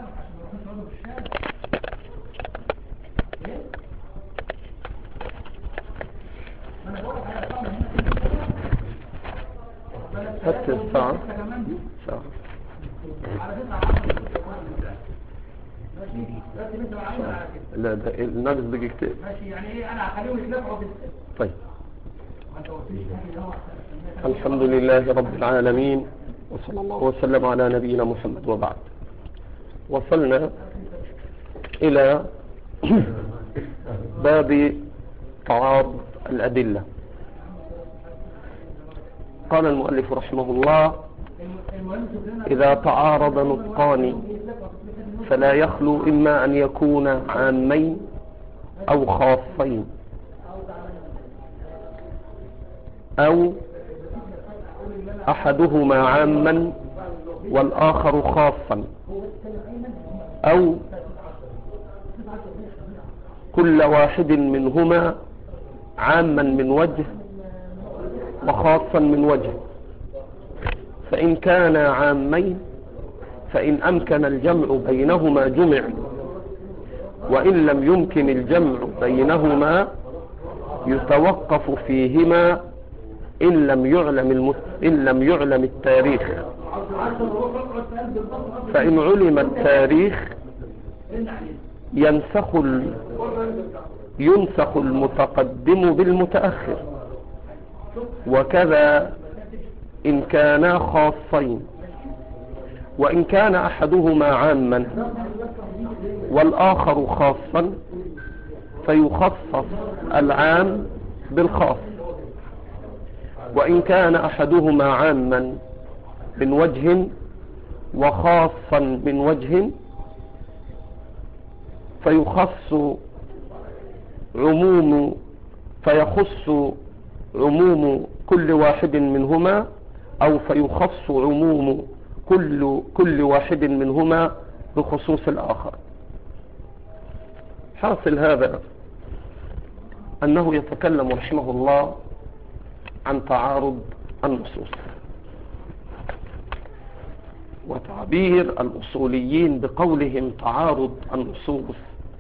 حتى الساعة لا ده ناقص دقيقتين ماشي. يعني ايه انا هخليهم يتنفعوا طيب. الحمد لله رب العالمين، وصلى الله وسلم على نبينا محمد. وبعد، وصلنا إلى باب تعارض الأدلة. قال المؤلف رحمه الله: إذا تعارض نطقان فلا يخلو إما أن يكون عامين أو خاصين، أو أحدهما عاما والآخر خاصا، أو كل واحد منهما عاما من وجه وخاصا من وجه. فإن كان عامين فإن أمكن الجمع بينهما جمع، وإن لم يمكن الجمع بينهما يتوقف فيهما إن لم يعلم التاريخ. فإن علم التاريخ ينسخ المتقدم بالمتأخر، وكذا إن كانا خاصين. وإن كان أحدهما عاما والآخر خاصا فيخصص العام بالخاص. وإن كان أحدهما عاما من وجه وخاصا من وجه فيخص عموم كل واحد منهما، أو فيخص عموم كل واحد منهما بخصوص الآخر. حاصل هذا أنه يتكلم رحمه الله عن تعارض النصوص. وتعبير الأصوليين بقولهم تعارض النصوص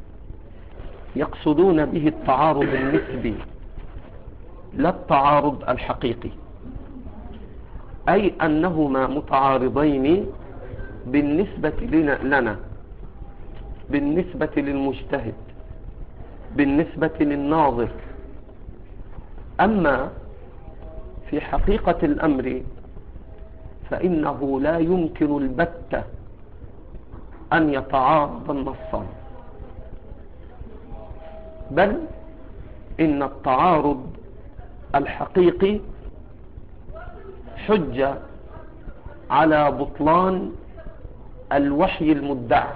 يقصدون به التعارض النسبي لا التعارض الحقيقي، أي أنهما متعارضين بالنسبة لنا، بالنسبة للمجتهد، بالنسبة للناظر. أما في حقيقة الأمر فإنه لا يمكن البتة أن يتعارض النصان، بل إن التعارض الحقيقي حجة على بطلان الوحي المدعى.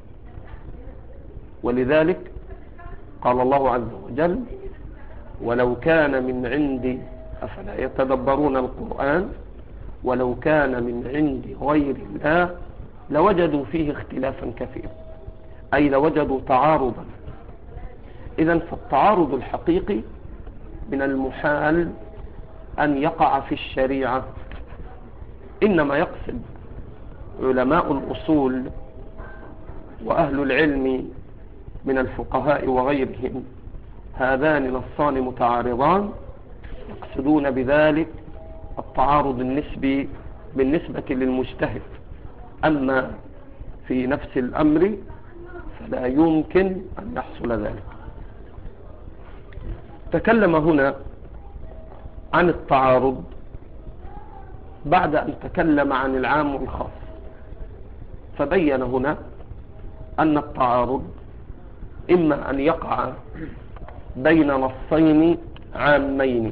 ولذلك قال الله عز وجل: ولو كان من عند، أفلا يتدبرون القرآن، ولو كان من عند غير الله لوجدوا فيه اختلافا كثيرا، أي لوجدوا تعارضا. إذن فالتعارض الحقيقي من المحال أن يقع في الشريعة. إنما يقصد علماء الأصول وأهل العلم من الفقهاء وغيرهم هذان نصان متعارضان، يقصدون بذلك التعارض النسبي بالنسبة للمجتهد. أما في نفس الأمر فلا يمكن أن يحصل ذلك. تكلم هنا عن التعارض بعد أن تكلم عن العام والخاص، فبين هنا أن التعارض إما أن يقع بين نصين عامين،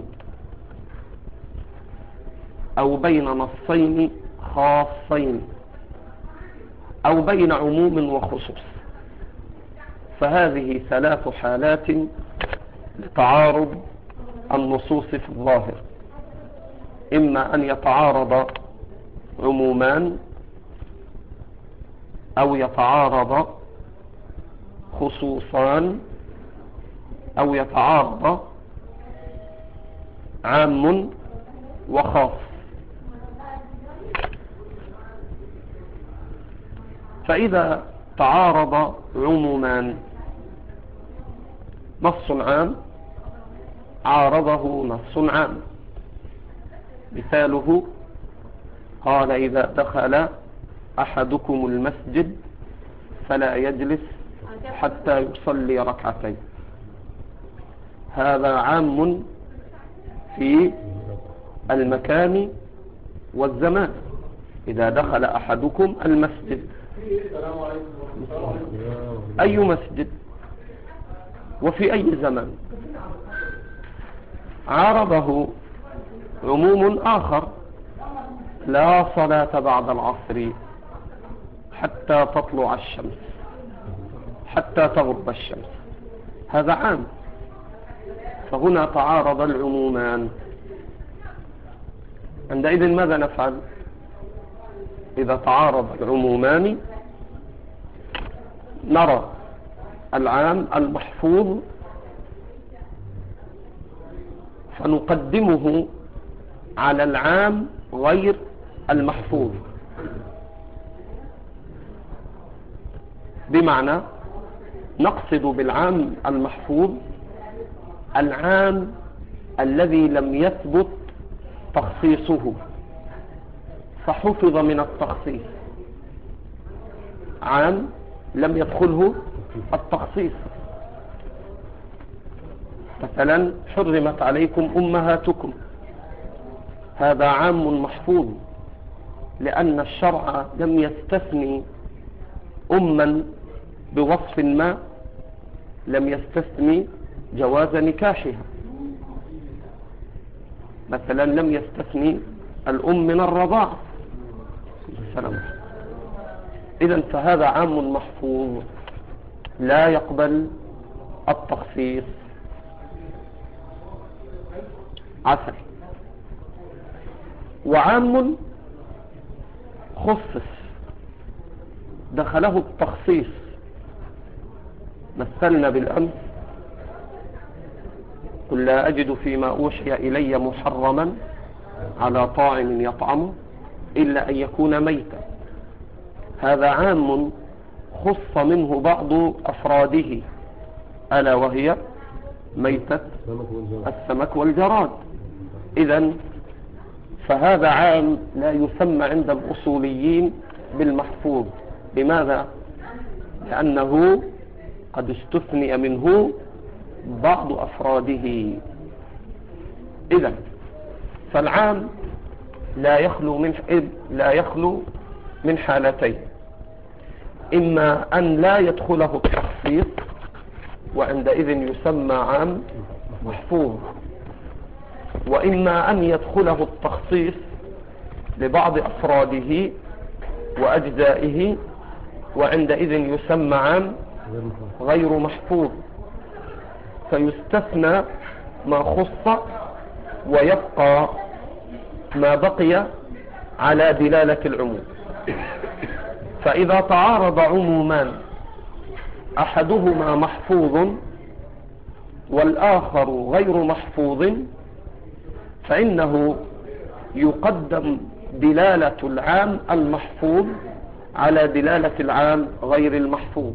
أو بين نصين خاصين، أو بين عموم وخصوص. فهذه ثلاث حالات لتعارض النصوص في الظاهر: إما أن يتعارض عمومان، أو يتعارض خصوصان، أو يتعارض عام وخاص. فإذا تعارض عمومان، نص عام عارضه نص عام. مثاله قال إذا دخل أحدكم المسجد فلا يجلس حتى يصلي ركعتين. هذا عام في المكان والزمان. إذا دخل أحدكم المسجد، أي مسجد وفي أي زمان. عارضه عموم آخر، لا صلاة بعد العصر حتى تطلع الشمس، حتى تغرب الشمس. هذا عام. فهنا تعارض العمومان. عندئذ ماذا نفعل؟ إذا تعارض العمومان نرى العام المحفوظ فنقدمه على العام غير المحفوظ، بمعنى نقصد بالعام المحفوظ العام الذي لم يثبت تخصيصه فحفظ من التخصيص. عام لم يدخله التخصيص، مثلا حرمت عليكم أمهاتكم، هذا عام محفوظ لأن الشرع لم يستثني أما بوصف ما، لم يستثني جواز نكاحها، مثلا لم يستثني الأم من الرضاعة. إذن فهذا عام محفوظ لا يقبل التخصيص. عسل. وعام خصص دخله التخصيص. مثلنا بالأمس قل لا أجد فيما أوحي إلي محرما على طاعم يطعمه إلا أن يكون ميتا. هذا عام خص منه بعض أفراده، ألا وهي ميتة السمك والجراد. إذن فهذا عام لا يسمى عند الأصوليين بالمحفوظ. لماذا؟ لأنه قد استثني منه بعض أفراده. إذن فالعام لا يخلو من حالتين: إما أن لا يدخله التخصيص وعندئذ يسمى عام محفوظ، وإما أن يدخله التخصيص لبعض أفراده وأجزائه وعندئذ يسمى عام غير محفوظ، فيستثنى ما خص ويبقى ما بقي على دلالة العموم. فإذا تعارض عمومان أحدهما محفوظ والآخر غير محفوظ فإنه يقدم دلالة العام المحفوظ على دلالة العام غير المحفوظ،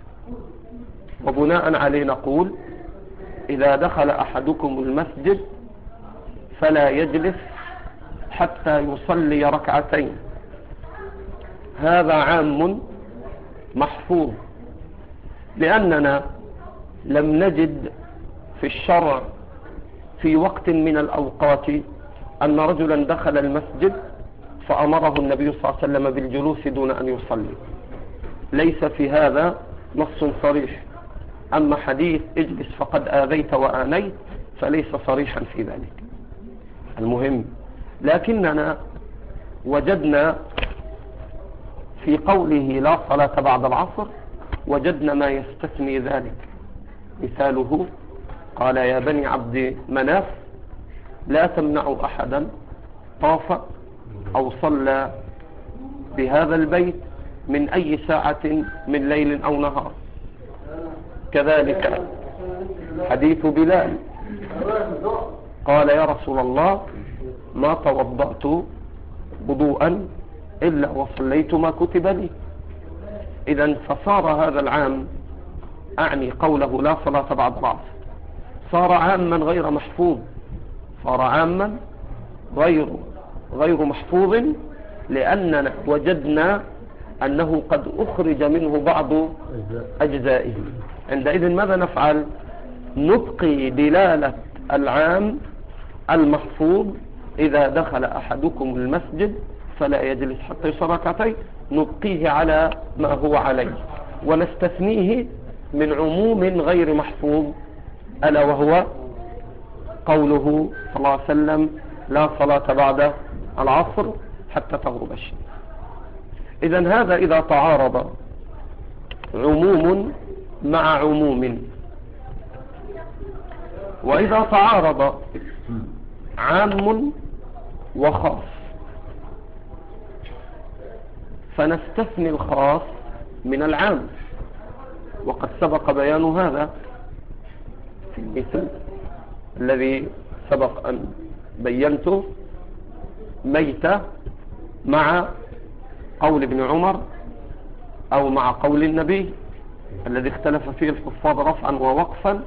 وبناء عليه نقول إذا دخل أحدكم المسجد فلا يجلس حتى يصلي ركعتين. هذا عام محفوظ لأننا لم نجد في الشرع في وقت من الأوقات أن رجلا دخل المسجد فأمره النبي صلى الله عليه وسلم بالجلوس دون أن يصلي. ليس في هذا نص صريح. أما حديث اجلس فقد آذيت وآنيت فليس صريحا في ذلك. المهم لكننا وجدنا في قوله لا صلاة بعد العصر وجدنا ما يستثني ذلك. مثاله قال يا بني عبد مناف لا تمنعوا أحدا طاف أو صلى بهذا البيت من أي ساعة من ليل أو نهار. كذلك حديث بلال قال يا رسول الله ما توضأت وضوءا إلا وصليت ما كتب لي. إذن فصار هذا العام، أعني قوله لا صلاة بعد العصر، صار عاما غير محفوظ، صار عاما غير محفوظ، لأننا وجدنا أنه قد أخرج منه بعض أجزائه. عندئذ ماذا نفعل؟ نبقي دلالة العام المحفوظ: إذا دخل أحدكم المسجد فلا يجلس حتى يصلي ركعتين، نبقيه على ما هو عليه، ونستثنيه من عموم غير محفوظ، ألا وهو قوله صلى الله عليه وسلم: لا صلاة بعد العصر حتى تغرب الشمس. إذن هذا إذا تعارض عموم مع عموم. وإذا تعارض عام وخاص فنستثني الخاص من العام، وقد سبق بيان هذا في المثل الذي سبق أن بينته: ميتة مع قول ابن عمر أو مع قول النبي الذي اختلف فيه الحفاظ رفعا ووقفا،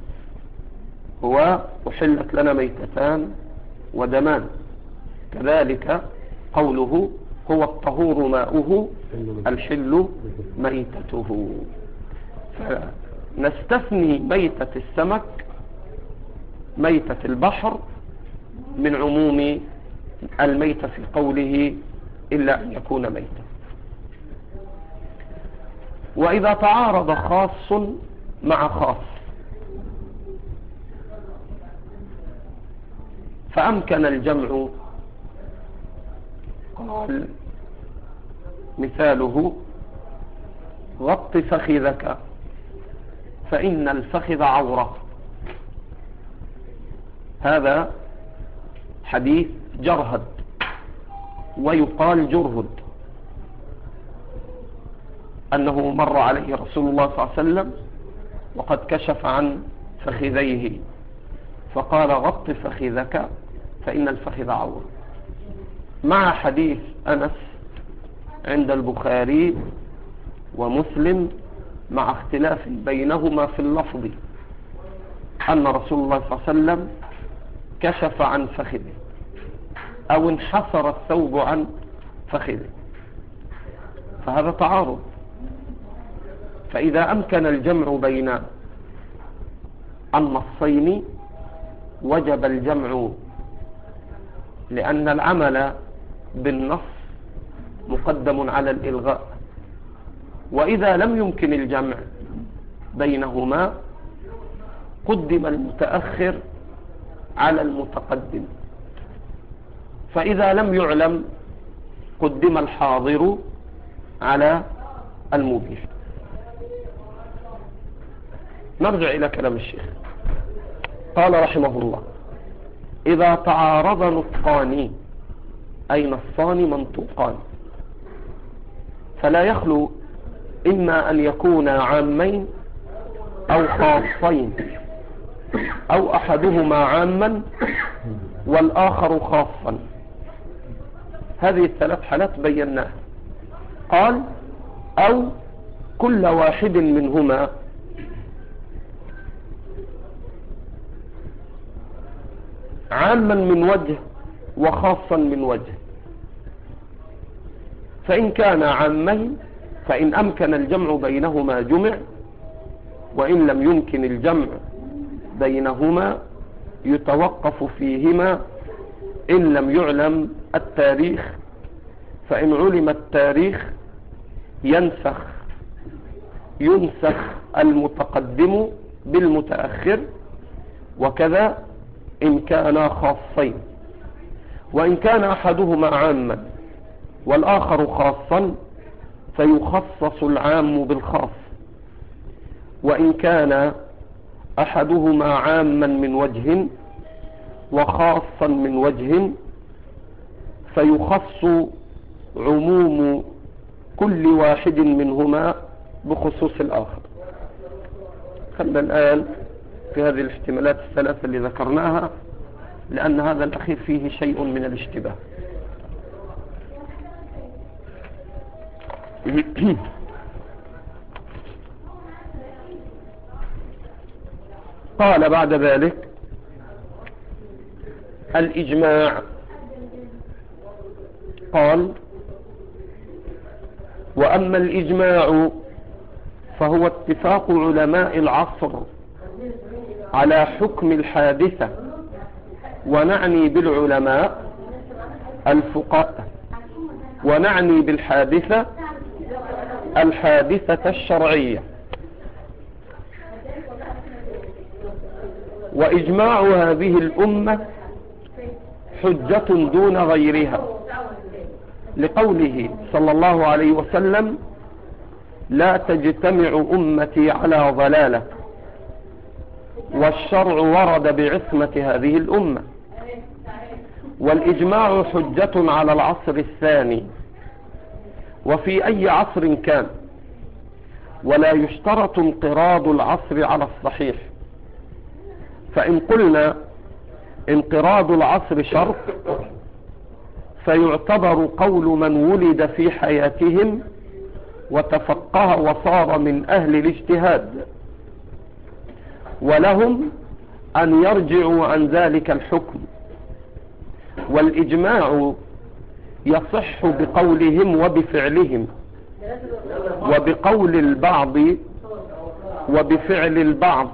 هو أحلت لنا ميتتان ودمان. كذلك قوله: هو الطهور ماؤه الحل ميتته. فنستثني ميتة السمك، ميتة البحر، من عموم الميتة في قوله إلا أن يكون ميتا. وإذا تعارض خاص مع خاص فأمكن الجمع، قال مثاله: غط فخذك فإن الفخذ عورة. هذا حديث جرهد ويقال جرهد، أنه مر عليه رسول الله صلى الله عليه وسلم وقد كشف عن فخذيه فقال: غط فخذك فإن الفخذ عورة، مع حديث أنس عند البخاري ومسلم مع اختلاف بينهما في اللفظ، أن رسول الله صلى الله عليه وسلم كشف عن فخذه أو انحصر الثوب عن فخذه، فهذا تعارض. فإذا أمكن الجمع بين النصين وجب الجمع، لأن العمل بالنص مقدم على الإلغاء. وإذا لم يمكن الجمع بينهما قدم المتأخر على المتقدم، فإذا لم يعلم قدم الحاضر على المبيح. نرجع إلى كلام الشيخ. قال رحمه الله: إذا تعارض نطقان، أي نصان منطوقان، فلا يخلو إما أن يكون عامين أو خاصين، أو أحدهما عاما والآخر خاصا. هذه الثلاث حالات بيناها. قال: أو كل واحد منهما عاما من وجه وخاصا من وجه. فإن كان عامين فإن أمكن الجمع بينهما جمع، وإن لم يمكن الجمع بينهما يتوقف فيهما إن لم يعلم التاريخ، فإن علم التاريخ ينسخ المتقدم بالمتأخر، وكذا إن كانا خاصين. وإن كان أحدهما عاما والآخر خاصا فيخصص العام بالخاص، وإن كان أحدهما عاما من وجه وخاصا من وجه فيخص عموم كل واحد منهما بخصوص الآخر. خلنا الآن في هذه الاحتمالات الثلاثة اللي ذكرناها، لأن هذا الأخير فيه شيء من الاشتباه. قال بعد ذلك الإجماع. قال: وأما الإجماع فهو اتفاق علماء العصر على حكم الحادثة، ونعني بالعلماء الفقهاء، ونعني بالحادثة الحادثة الشرعية. وإجماع هذه الأمة حجة دون غيرها، لقوله صلى الله عليه وسلم: لا تجتمع أمتي على ضلالة، والشرع ورد بعصمة هذه الأمة. والإجماع حجة على العصر الثاني وفي أي عصر كان، ولا يشترط انقراض العصر على الصحيح، فإن قلنا انقراض العصر شرط فيعتبر قول من ولد في حياتهم وتفقه وصار من أهل الاجتهاد، ولهم أن يرجعوا عن ذلك الحكم. والإجماع يصح بقولهم وبفعلهم، وبقول البعض وبفعل البعض،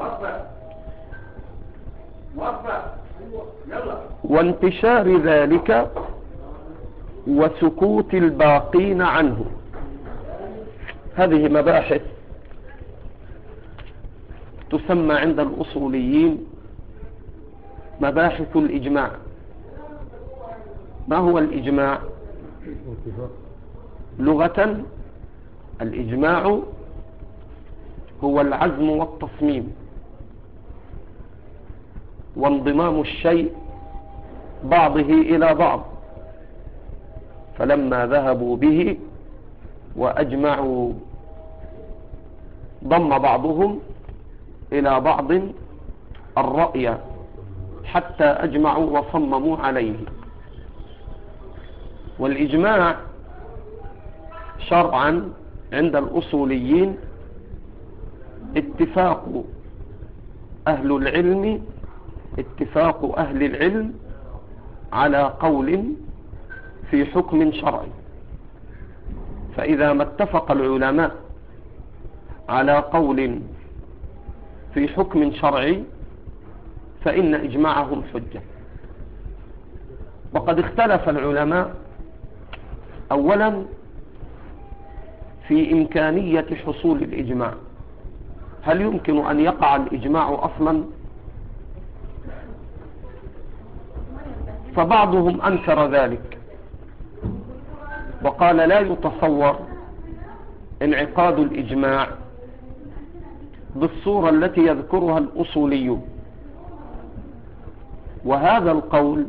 وانتشار ذلك وسكوت الباقين عنه. هذه مباحث تسمى عند الأصوليين مباحث الإجماع. ما هو الإجماع؟ لغة الإجماع هو العزم والتصميم وانضمام الشيء بعضه إلى بعض، فلما ذهبوا به وأجمعوا ضم بعضهم إلى بعض الرأي حتى أجمعوا وصمموا عليه. والإجماع شرعا عند الأصوليين اتفاق أهل العلم على قول في حكم شرعي. فإذا ما اتفق العلماء على قول في حكم شرعي فإن إجماعهم حجة. وقد اختلف العلماء أولا في إمكانية حصول الإجماع، هل يمكن أن يقع الإجماع أصلا؟ فبعضهم أنكر ذلك وقال لا يتصور انعقاد الإجماع بالصورة التي يذكرها الأصوليون. وهذا القول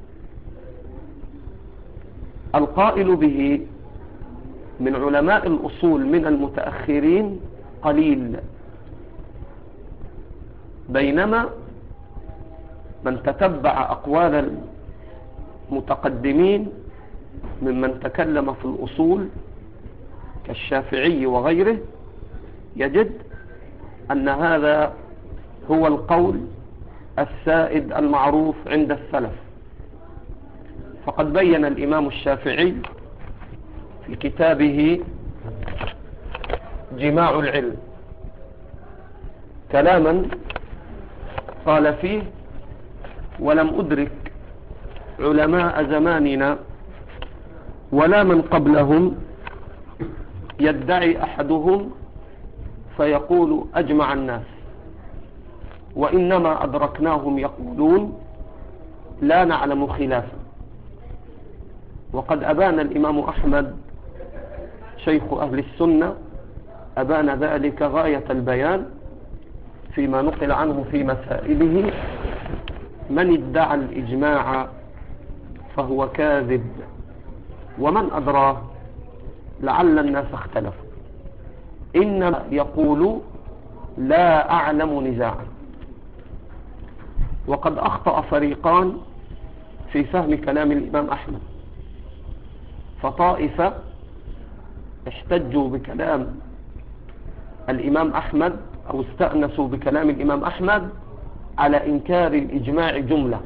القائل به من علماء الأصول من المتأخرين قليل، بينما من تتبع أقوال المتقدمين ممن تكلم في الأصول كالشافعي وغيره يجد أن هذا هو القول السائد المعروف عند السلف. فقد بين الإمام الشافعي في كتابه جماع العلم كلاما قال فيه: ولم أدرك علماء زماننا ولا من قبلهم يدعي أحدهم فيقول أجمع الناس، وإنما أدركناهم يقولون لا نعلم خلافا. وقد أبان الإمام أحمد شيخ أهل السنة أبان ذلك غاية البيان فيما نقل عنه في مسائله: من ادعى الإجماع فهو كاذب، ومن أدراه لعل الناس اختلفوا، إنما يقول لا أعلم نزاعا. وقد أخطأ فريقان في فهم كلام الإمام أحمد، فطائفة احتجوا بكلام الإمام أحمد أو استأنسوا بكلام الإمام أحمد على إنكار الإجماع جملة،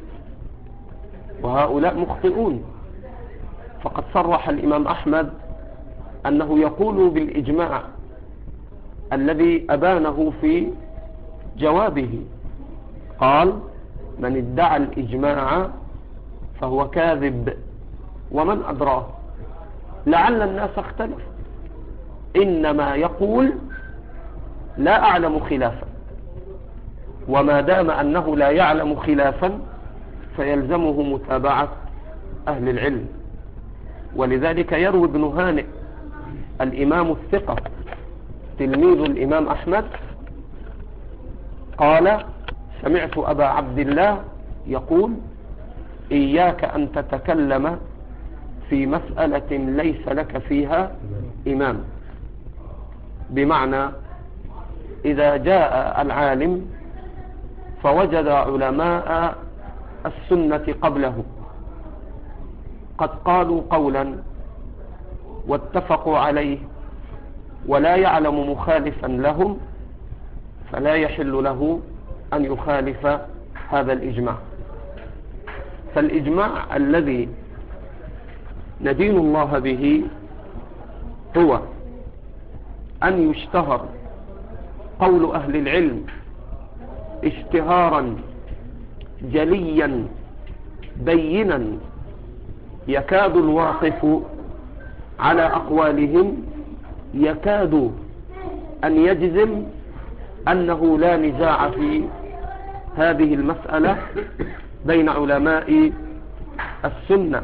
وهؤلاء مخطئون. فقد صرح الإمام أحمد أنه يقول بالإجماع الذي أبانه في جوابه، قال: من ادعى الإجماع فهو كاذب ومن أدراه. لعل الناس اختلف، إنما يقول لا أعلم خلافا، وما دام أنه لا يعلم خلافا فيلزمه متابعة أهل العلم. ولذلك يروي ابن هانئ الإمام الثقة تلميذ الإمام أحمد قال: سمعت أبا عبد الله يقول: إياك أن تتكلم في مسألة ليس لك فيها إمام. بمعنى إذا جاء العالم فوجد علماء السنة قبله قد قالوا قولا واتفقوا عليه ولا يعلم مخالفا لهم، فلا يحل له أن يخالف هذا الإجماع. فالإجماع الذي ندين الله به هو أن يشتهر قول أهل العلم اشتهارا جليا بينا، يكاد الواقف على أقوالهم يكاد أن يجزم أنه لا نزاع في هذه المسألة بين علماء السنة،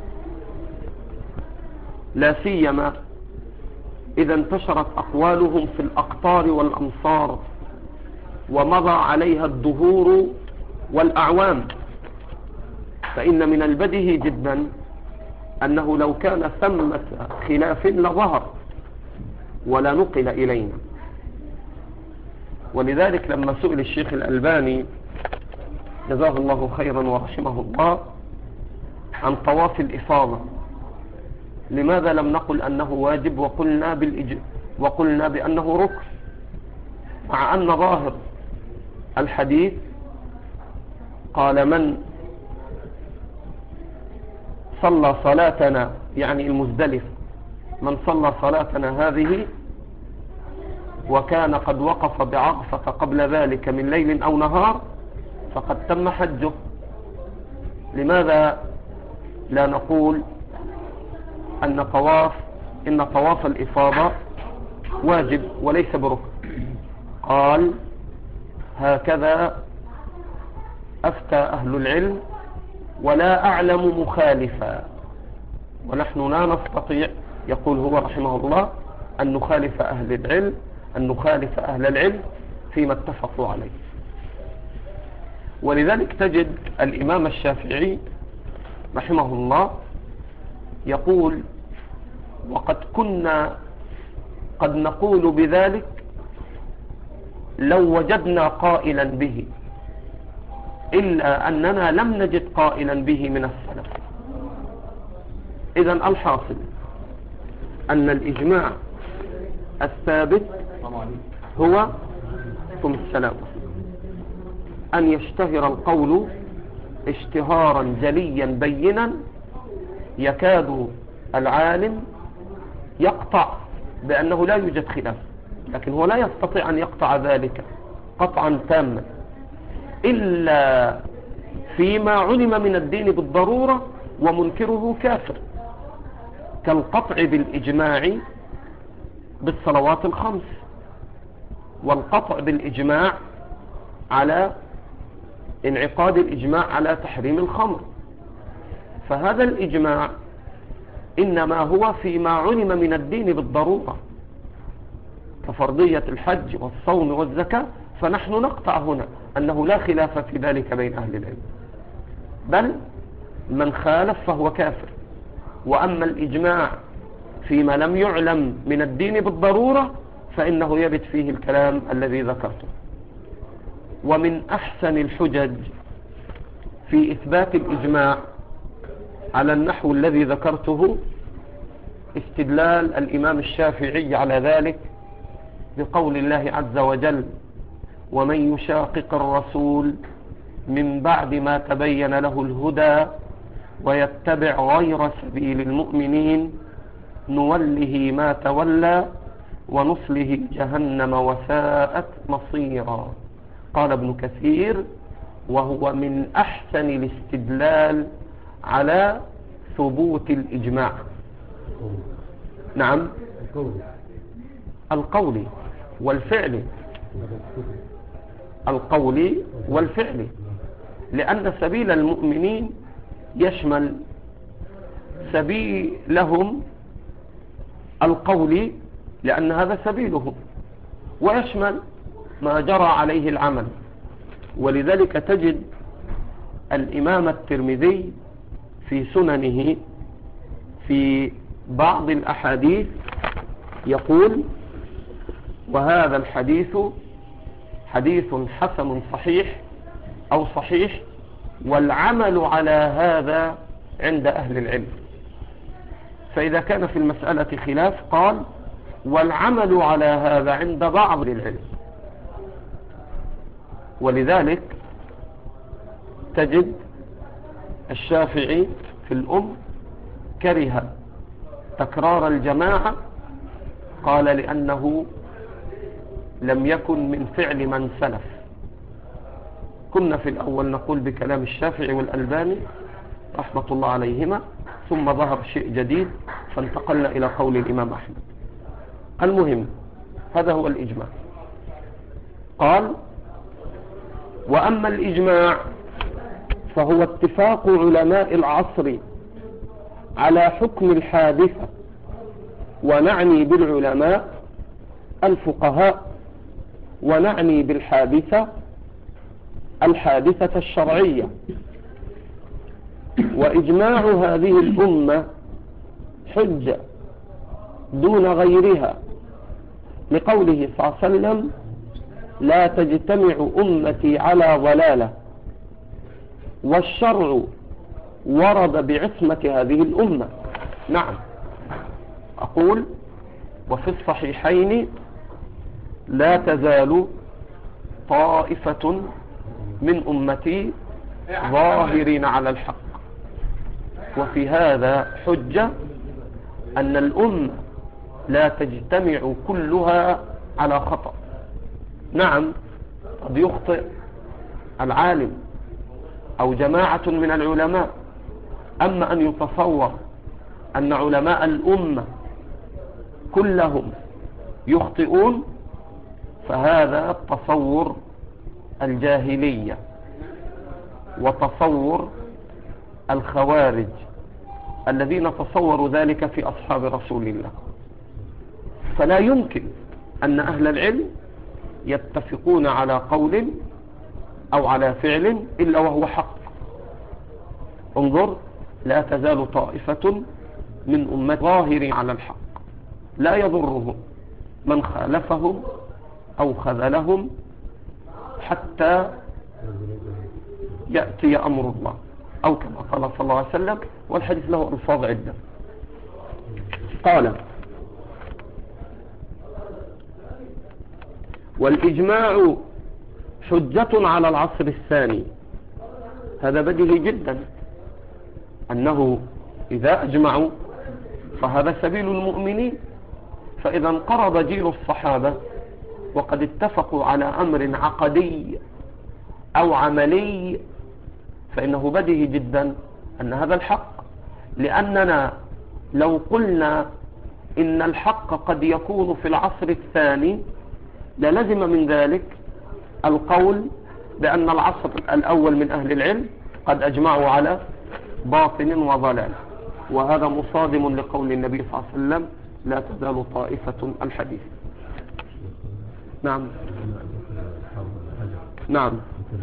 لا سيما إذا انتشرت أقوالهم في الأقطار والأمصار ومضى عليها الدهور والأعوام. فإن من البديهي جدا أنه لو كان ثمة خلاف لظهر ولا نقل إلينا. ولذلك لما سئل الشيخ الألباني جزاه الله خيرا ورحمه الله عن طواف الإفاضة، لماذا لم نقل أنه واجب وقلنا بأنه ركن، مع أن ظاهر الحديث قال: من صلى صلاتنا، يعني المزدلف، من صلى صلاتنا هذه وكان قد وقف بعرفة قبل ذلك من ليل أو نهار فقد تم حجه. لماذا لا نقول إن طواف الإفاضة واجب وليس بركن؟ قال: هكذا أفتى أهل العلم ولا أعلم مخالفا، ونحن لا نستطيع، يقول هو رحمه الله، أن نخالف أهل العلم فيما اتفقوا عليه. ولذلك تجد الإمام الشافعي رحمه الله يقول: وقد كنا قد نقول بذلك لو وجدنا قائلا به، إلا أننا لم نجد قائلا به من السلف. إذن الحاصل أن الإجماع الثابت هو السلام، أن يشتهر القول اشتهارا جليا بينا، يكاد العالم يقطع بأنه لا يوجد خلاف، لكن هو لا يستطيع أن يقطع ذلك قطعا تاما إلا فيما علم من الدين بالضرورة ومنكره كافر، كالقطع بالإجماع بالصلوات الخمس، والقطع بالإجماع على انعقاد الإجماع على تحريم الخمر. فهذا الإجماع إنما هو فيما علم من الدين بالضرورة كفرضية الحج والصوم والزكاة، فنحن نقطع هنا أنه لا خلاف في ذلك بين أهل العلم، بل من خالف فهو كافر. وأما الإجماع فيما لم يعلم من الدين بالضرورة فإنه يبت فيه الكلام الذي ذكرته. ومن أحسن الحجج في إثبات الإجماع على النحو الذي ذكرته استدلال الإمام الشافعي على ذلك بقول الله عز وجل: ومن يشاقق الرسول من بعد ما تبين له الهدى ويتبع غير سبيل المؤمنين نوله ما تولى ونصله جهنم وساءت مصيرا. قال ابن كثير: وهو من أحسن الاستدلال على ثبوت الإجماع. نعم، القول والفعل، القول والفعل، لأن سبيل المؤمنين يشمل سبيلهم القول لأن هذا سبيلهم، ويشمل ما جرى عليه العمل. ولذلك تجد الإمام الترمذي في سننه في بعض الأحاديث يقول: وهذا الحديث حديث حسن صحيح أو صحيح، والعمل على هذا عند أهل العلم. فإذا كان في المسألة خلاف قال: والعمل على هذا عند بعض العلم. ولذلك تجد الشافعي في الأم كره تكرار الجماعة، قال: لأنه لم يكن من فعل من سلف. كنا في الأول نقول بكلام الشافعي والألباني رحمة الله عليهما، ثم ظهر شيء جديد فانتقلنا إلى قول الإمام أحمد. المهم هذا هو الإجماع. قال: وأما الإجماع فهو اتفاق علماء العصر على حكم الحادثة، ونعني بالعلماء الفقهاء، ونعني بالحادثة الحادثة الشرعية. وإجماع هذه الأمة حجة دون غيرها، لقوله صلى الله عليه وسلم: لا تجتمع أمتي على ضلالة. والشرع ورد بعصمة هذه الأمة. نعم، أقول: وفي الصحيحين: لا تزال طائفة من أمتي ظاهرين على الحق. وفي هذا حجة أن الأمة لا تجتمع كلها على خطأ. نعم، قد يخطئ العالم أو جماعة من العلماء، أما أن يتصور أن علماء الأمة كلهم يخطئون فهذا تصور الجاهلية وتصور الخوارج الذين تصوروا ذلك في أصحاب رسول الله. فلا يمكن أن أهل العلم يتفقون على قول أو على فعل إلا وهو حق. انظر: لا تزال طائفة من أمة ظاهرين على الحق لا يضرهم من خالفهم أو خذلهم حتى يأتي أمر الله، أو كما قال صلى الله عليه وسلم، والحديث له ألفاظ عدة. قال: والإجماع حجة على العصر الثاني. هذا بديهي جدا أنه إذا أجمعوا فهذا سبيل المؤمنين. فإذا انقرض جيل الصحابة وقد اتفقوا على أمر عقدي أو عملي فإنه بديهي جدا أن هذا الحق. لأننا لو قلنا إن الحق قد يكون في العصر الثاني للزم من ذلك القول بأن العصر الأول من أهل العلم قد أجمعوا على باطل وضلال، وهذا مصادم لقول النبي صلى الله عليه وسلم: لا تزال طائفة الحديث. نعم نعم.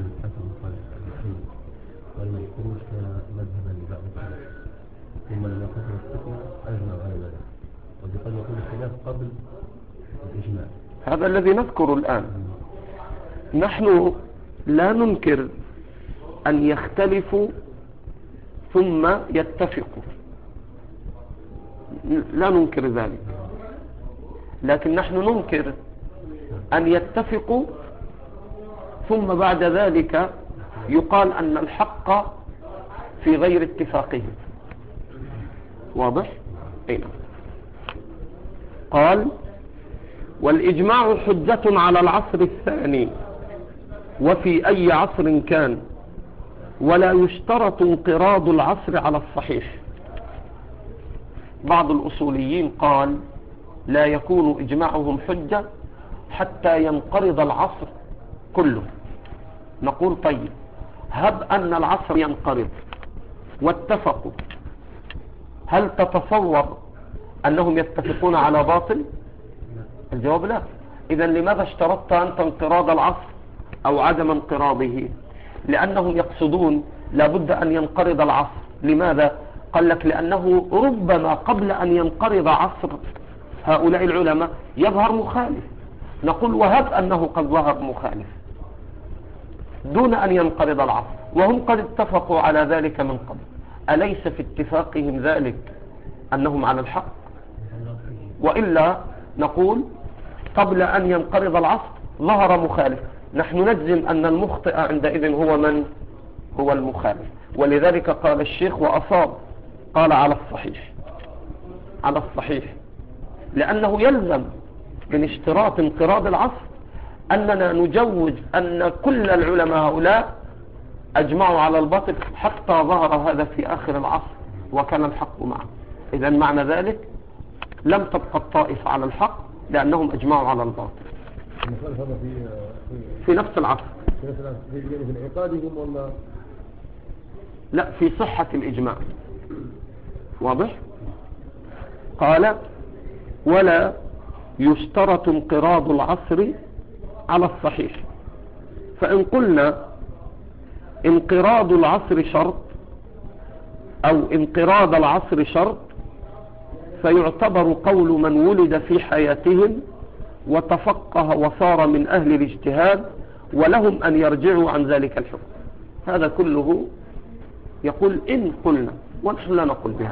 والمذكورون كان مذهبا لبعض السلف، ثم لما كثرت الفتنة أجمعوا على ذلك، وقد يكون الخلاف قبل الإجماع. هذا الذي نذكر الآن. نحن لا ننكر أن يختلفوا ثم يتفقوا، لا ننكر ذلك، لكن نحن ننكر أن يتفقوا ثم بعد ذلك يقال أن الحق في غير اتفاقهم. واضح؟ أين؟ قال والإجماع حجة على العصر الثاني وفي أي عصر كان، ولا يشترط انقراض العصر على الصحيح. بعض الأصوليين قال لا يكون إجماعهم حجة حتى ينقرض العصر كله. نقول طيب هب أن العصر ينقرض واتفقوا، هل تتصور أنهم يتفقون على باطل؟ الجواب لا. إذا لماذا اشترطت أنت انقراض العصر أو عدم انقراضه؟ لأنهم يقصدون لابد أن ينقرض العصر. لماذا؟ قال لك لأنه ربما قبل أن ينقرض عصر هؤلاء العلماء يظهر مخالف. نقول وهب أنه قد ظهر مخالف دون أن ينقرض العصر وهم قد اتفقوا على ذلك من قبل، أليس في اتفاقهم ذلك أنهم على الحق؟ وإلا نقول قبل أن ينقرض العصر ظهر مخالف، نحن نجزم أن المخطئ عندئذ هو من؟ هو المخالف. ولذلك قال الشيخ وأصاب، قال على الصحيح، على الصحيح، لأنه يلزم من اشتراط انقراض العصر أننا نجوز أن كل العلماء هؤلاء أجمعوا على الباطل حتى ظهر هذا في آخر العصر وكان الحق معه. إذا معنى ذلك لم تبقى الطائفة على الحق لأنهم أجمعوا على الباطل في نفس العصر. في انعقادهم ولا لا، في صحة الإجماع. واضح؟ قال ولا يشترط انقراض العصر على الصحيح. فإن قلنا انقراض العصر شرط أو انقراض العصر شرط فيعتبر قول من ولد في حياتهم وتفقه وصار من أهل الاجتهاد ولهم أن يرجعوا عن ذلك الحكم. هذا كله يقول إن قلنا، ونحن لا نقول بها.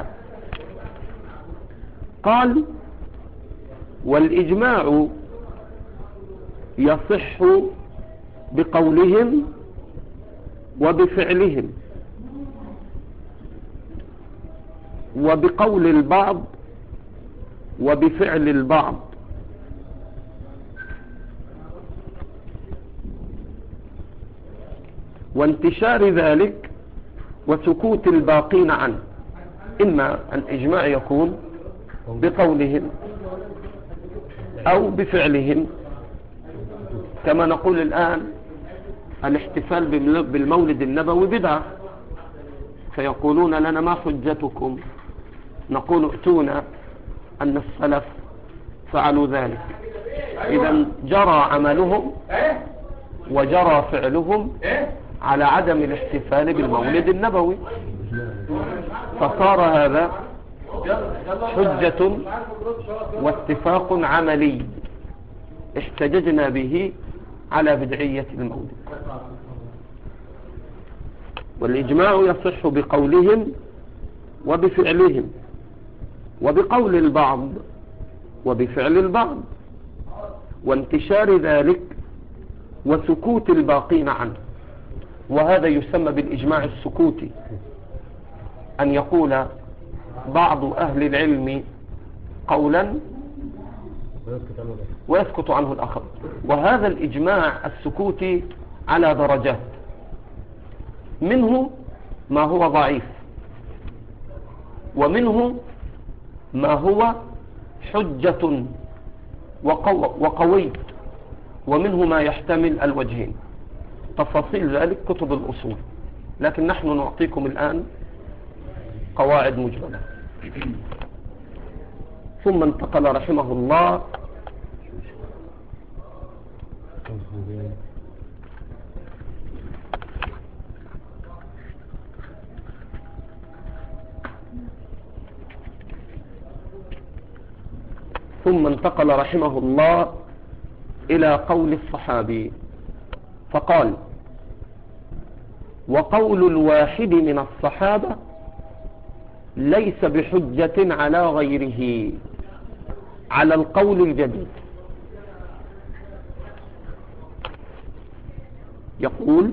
قال والإجماع يصح بقولهم وبفعلهم وبقول البعض وبفعل البعض، وانتشار ذلك وسكوت الباقين عنه. إما الإجماع يكون بقولهم أو بفعلهم، كما نقول الآن الاحتفال بالمولد النبوي بدعة، فيقولون لنا ما حجتكم؟ نقول ائتونا أن السلف فعلوا ذلك. إذا جرى عملهم وجرى فعلهم على عدم الاحتفال بالمولد النبوي، فصار هذا حجة واتفاق عملي احتججنا به على بدعية المولد. والإجماع يصح بقولهم وبفعلهم وبقول البعض وبفعل البعض، وانتشار ذلك وسكوت الباقين عنه. وهذا يسمى بالإجماع السكوتي، أن يقول بعض أهل العلم قولا ويسكت عنه الآخر. وهذا الإجماع السكوتي على درجات، منه ما هو ضعيف، ومنه ما هو حجة وقوي، ومنه ما يحتمل الوجهين. تفاصيل ذلك كتب الأصول، لكن نحن نعطيكم الآن قواعد مجملة. ثم انتقل رحمه الله إلى قول الصحابي فقال: وقول الواحد من الصحابة ليس بحجة على غيره على القول الجديد. يقول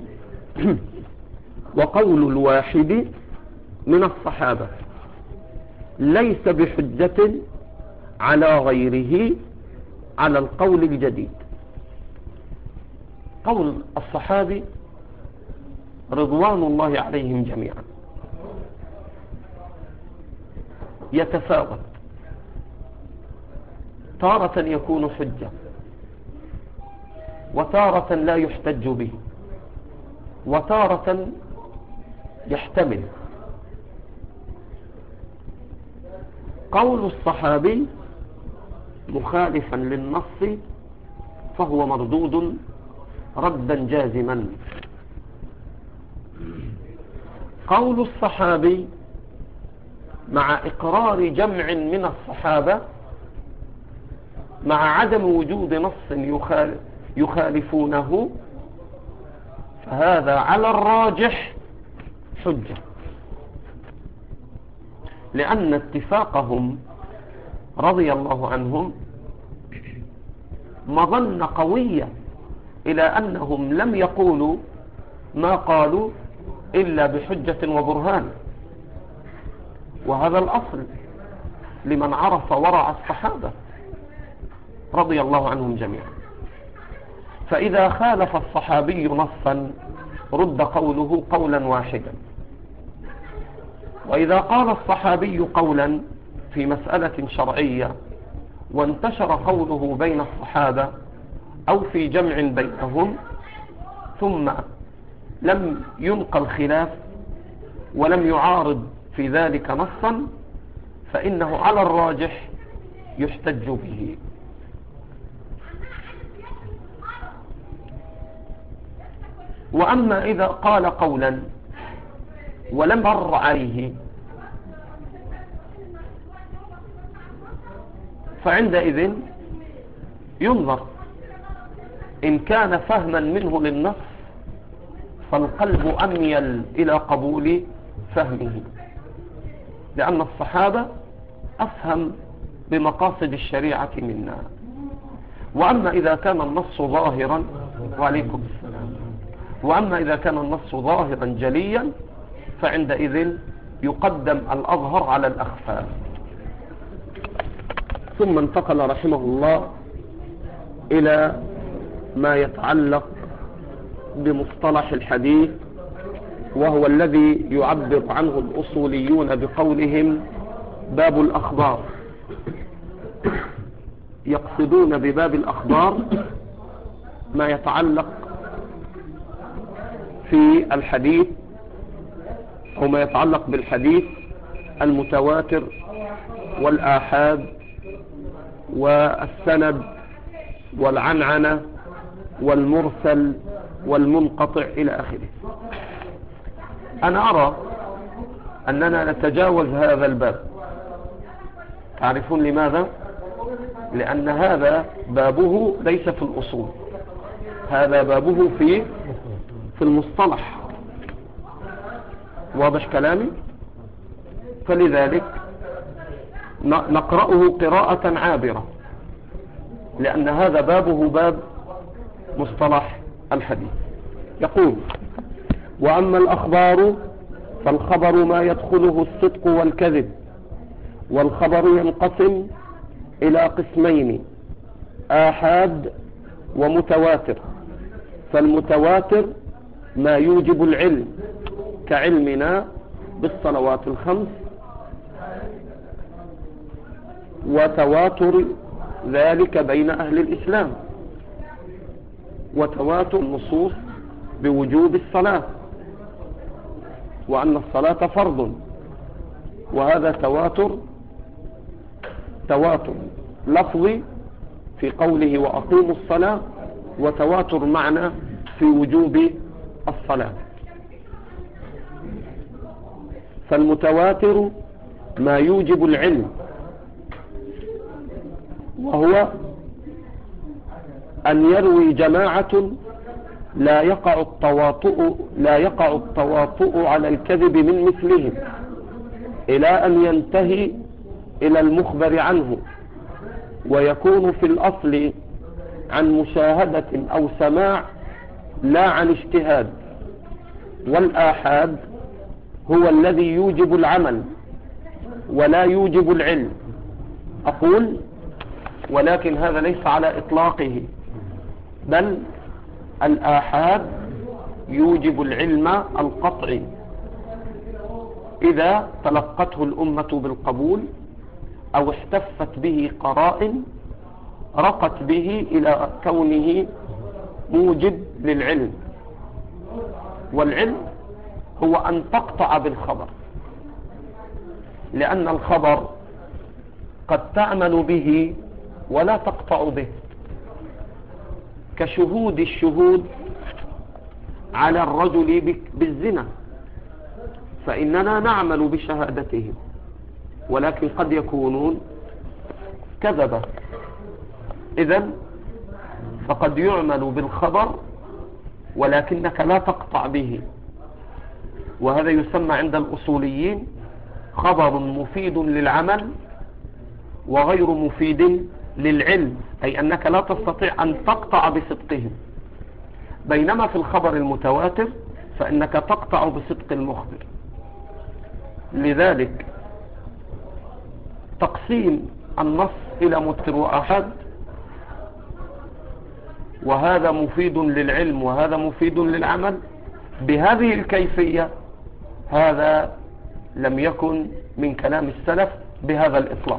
وقول الواحد من الصحابة ليس بحجة على غيره على القول الجديد. قول الصحابي رضوان الله عليهم جميعا يتفاوت، تارة يكون حجة وتارة لا يحتج به وتارة يحتمل. قول الصحابي مخالفا للنص فهو مردود ردا جازما. قول الصحابي مع إقرار جمع من الصحابة مع عدم وجود نص يخالفونه فهذا على الراجح حجة، لأن اتفاقهم رضي الله عنهم مظنة قوية إلى أنهم لم يقولوا ما قالوا إلا بحجة وبرهان، وهذا الأصل لمن عرف ورع الصحابة رضي الله عنهم جميعا. فإذا خالف الصحابي نصا رد قوله قولا واحدا، وإذا قال الصحابي قولا في مسألة شرعية وانتشر قوله بين الصحابة أو في جمع بينهم ثم لم ينقل خلاف ولم يعارض في ذلك نصا فإنه على الراجح يحتج به. وأما إذا قال قولا ولم مر عليه فعندئذ ينظر إن كان فهما منه للنص فالقلب أميل إلى قبول فهمه، لأن الصحابة أفهم بمقاصد الشريعة منا. وأما إذا كان النص ظاهرا وعليكم السلام وأما إذا كان النص ظاهرا جليا فعندئذ يقدم الأظهر على الأخفى. ثم انتقل رحمه الله إلى ما يتعلق بمصطلح الحديث، وهو الذي يعبر عنه الأصوليون بقولهم باب الأخبار. يقصدون بباب الأخبار ما يتعلق في الحديث أو ما يتعلق بالحديث المتواتر والآحاد والسند والعنعنة والمرسل والمنقطع إلى آخره. أنا أرى أننا نتجاوز هذا الباب. تعرفون لماذا؟ لأن هذا بابه ليس في الأصول، هذا بابه في المصطلح. واضح كلامي؟ فلذلك نقرأه قراءة عابرة، لأن هذا بابه باب مصطلح الحديث. يقول وأما الأخبار فالخبر ما يدخله الصدق والكذب، والخبر ينقسم إلى قسمين آحاد ومتواتر. فالمتواتر ما يوجب العلم كعلمنا بالصلوات الخمس، وتواتر ذلك بين أهل الإسلام، وتواتر النصوص بوجوب الصلاة وأن الصلاة فرض، وهذا تواتر لفظي في قوله وأقيموا الصلاة، وتواتر معنى في وجوب الصلاة. فالمتواتر ما يوجب العلم، وهو أن يروي جماعة لا يقع التواطؤ على الكذب من مثلهم إلى أن ينتهي إلى المخبر عنه، ويكون في الأصل عن مشاهدة أو سماع لا عن اجتهاد، والآحاد هو الذي يوجب العمل ولا يوجب العلم. أقول ولكن هذا ليس على إطلاقه، بل الآحاد يوجب العلم القطعي إذا تلقته الأمة بالقبول أو احتفت به قرائن رقت به إلى كونه موجب للعلم. والعلم هو أن تقطع بالخبر، لأن الخبر قد تعمل به ولا تقطع به، كشهود الشهود على الرجل بالزنا، فإننا نعمل بشهادتهم ولكن قد يكونون كذبة. إذن فقد يعمل بالخبر ولكنك لا تقطع به، وهذا يسمى عند الأصوليين خبر مفيد للعمل وغير مفيد للعلم، أي أنك لا تستطيع أن تقطع بصدقهم. بينما في الخبر المتواتر فإنك تقطع بصدق المخبر. لذلك تقسيم النص إلى متواتر وآحاد، وهذا مفيد للعلم وهذا مفيد للعمل بهذه الكيفية، هذا لم يكن من كلام السلف بهذا الإطلاق،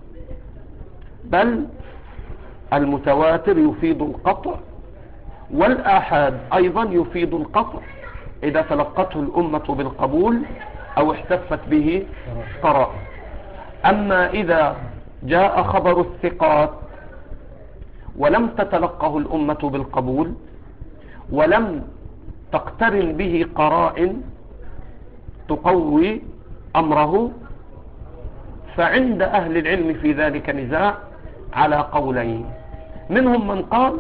بل المتواتر يفيد القطع، والآحاد أيضا يفيد القطع إذا تلقته الأمة بالقبول أو احتفت به قرائن. أما إذا جاء خبر الثقات ولم تتلقه الأمة بالقبول ولم تقترن به قرائن تقوي أمره، فعند أهل العلم في ذلك نزاع على قولين. منهم من قال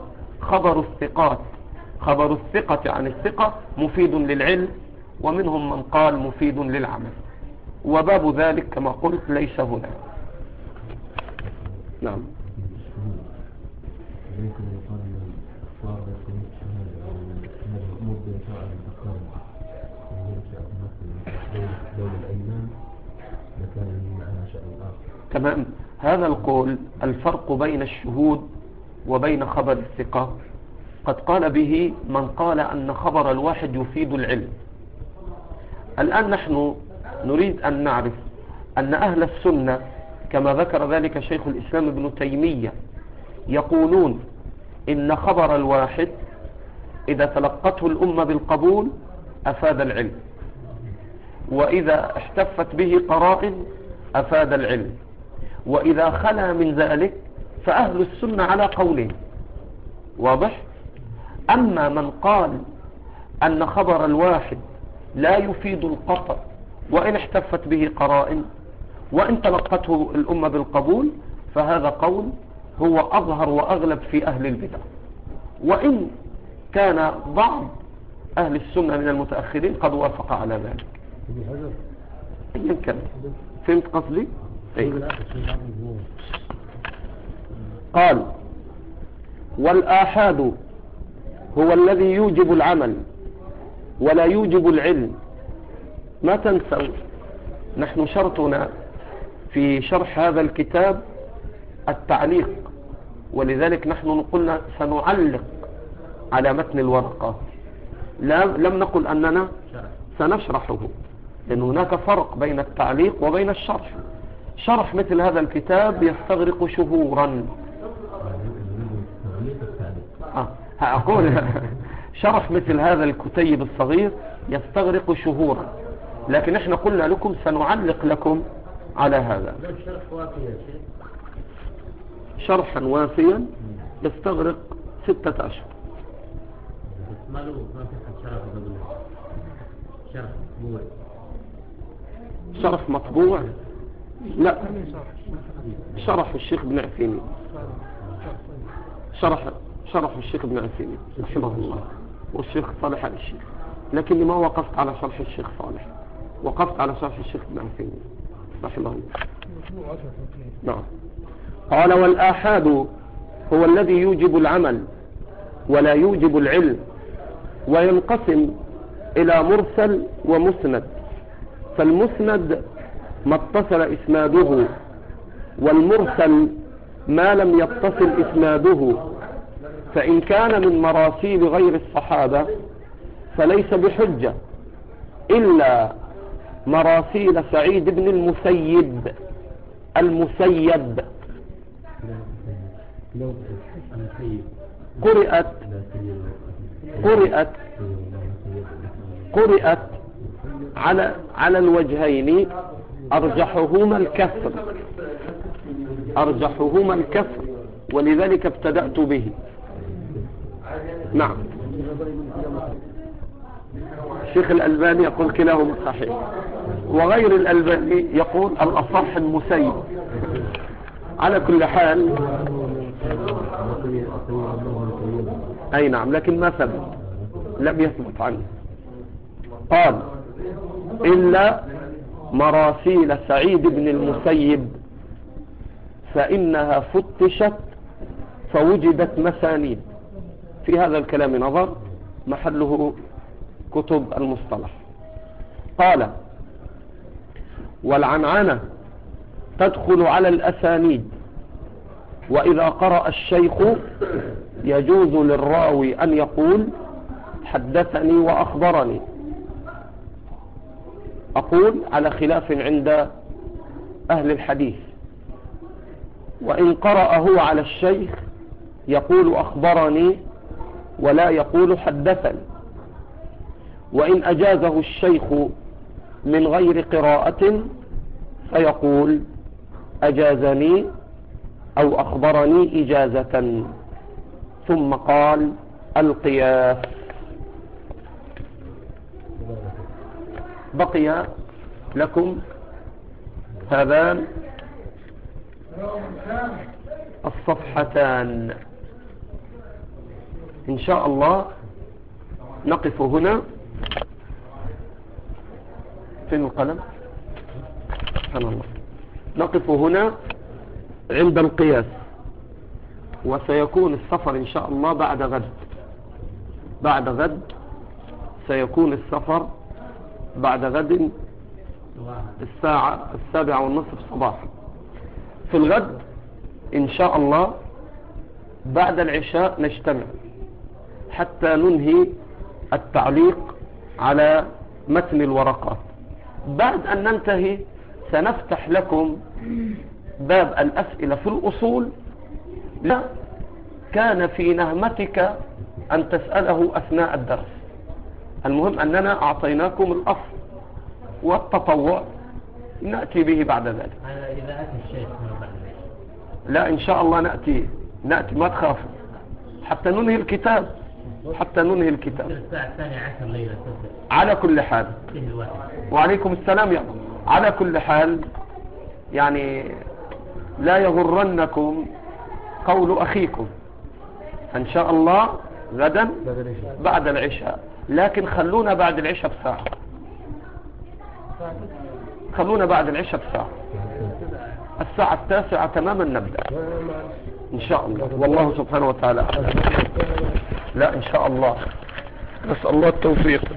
خبر الثقة عن الثقة مفيد للعلم، ومنهم من قال مفيد للعمل، وباب ذلك كما قلت ليس هنا. نعم. يمكن أن يقال أن الإخبار يكون شهادة مأمور بإطاعة الأخبار، وينشأ مثل دولة الأيمان لكان معها شأن آخر. تمام. هذا القول الفرق بين الشهود وبين خبر الثقة قد قال به من قال أن خبر الواحد يفيد العلم. الآن نحن نريد أن نعرف أن أهل السنة كما ذكر ذلك شيخ الإسلام ابن تيمية يقولون إن خبر الواحد إذا تلقته الأمة بالقبول أفاد العلم، وإذا احتفت به قرائن أفاد العلم، وإذا خلا من ذلك فأهل السنة على قولين. واضح؟ أما من قال أن خبر الواحد لا يفيد القطع وإن احتفت به قرائن وإن تلقته الأمة بالقبول، فهذا قول هو أظهر وأغلب في أهل البدع، وإن كان بعض أهل السنة من المتأخرين قد وافق على ذلك. أيا كان. فهمت قصدي؟ قال والآحاد هو الذي يوجب العمل ولا يوجب العلم. ما تنسوا نحن شرطنا في شرح هذا الكتاب التعليق، ولذلك نحن قلنا سنعلق على متن الورقة، لم نقل أننا سنشرحه، لأن هناك فرق بين التعليق وبين الشرح. شرح مثل هذا الكتاب يستغرق شهورا. أقول شرح مثل هذا الكتيب الصغير يستغرق شهورا، لكن احنا قلنا لكم سنعلق لكم على هذا. شرحا وافيا يستغرق 6 أشهر. شرح مطبوع؟ لا، شرح الشيخ ابن عثيمين، شرح الشيخ ابن عثيمين رحمه الله والشيخ صالح آل الشيخ، لكني ما وقفت على شرح الشيخ صالح، وقفت على شرح الشيخ ابن عثيمين رحمه الله. نعم. قال والآحاد هو الذي يوجب العمل ولا يوجب العلم. وينقسم إلى مرسل ومسند. فالمسند ما اتصل إسناده، والمرسل ما لم يتصل إسناده. فإن كان من مراسيل غير الصحابة فليس بحجة إلا مراسيل سعيد بن المسيب. قرئت على الوجهين، أرجحهما الكسر، ولذلك ابتدأت به. نعم. الشيخ الألباني يقول كلاهما صحيح، وغير الألباني يقول الأصح المسيب. على كل حال، أي نعم، لكن ما ثبت، لم يثبت عنه. قال إلا مراسيل سعيد بن المسيب فإنها فتشت فوجدت مسانيد. في هذا الكلام نظر، محله كتب المصطلح. قال والعنعنة تدخل على الأسانيد، وإذا قرأ الشيخ يجوز للراوي أن يقول حدثني وأخبرني. أقول على خلاف عند أهل الحديث. وإن قرأ هو على الشيخ يقول أخبرني ولا يقول حدثني. وإن أجازه الشيخ من غير قراءة فيقول أجازني أو أخبرني إجازة. ثم قال القياس. بقي لكم هذان الصفحتان. إن شاء الله نقف هنا. فين القلم؟ سبحان الله. نقف هنا عند القياس، وسيكون السفر إن شاء الله بعد غد سيكون السفر بعد غد الساعة 7:30 صباحا. في الغد إن شاء الله بعد العشاء نجتمع حتى ننهي التعليق على متن الورقات. بعد أن ننتهي سنفتح لكم باب الأسئلة في الأصول. لا كان في نهمتك أن تسأله أثناء الدرس. المهم أننا أعطيناكم الأصل، والتطوع نأتي به بعد ذلك. إذا أتى الشيخ بعد ذلك. لا إن شاء الله نأتي ما تخافوا حتى ننهي الكتاب. الساعة 12 ليلة. على كل حال. وعليكم السلام يا أبو. على كل حال يعني لا يغرنكم قول أخيكم. إن شاء الله غدا بعد العشاء، لكن خلونا بعد العشاء بساعة. الساعة 9 تماما نبدأ إن شاء الله. والله سبحانه وتعالى لا إن شاء الله. نسأل الله التوفيق.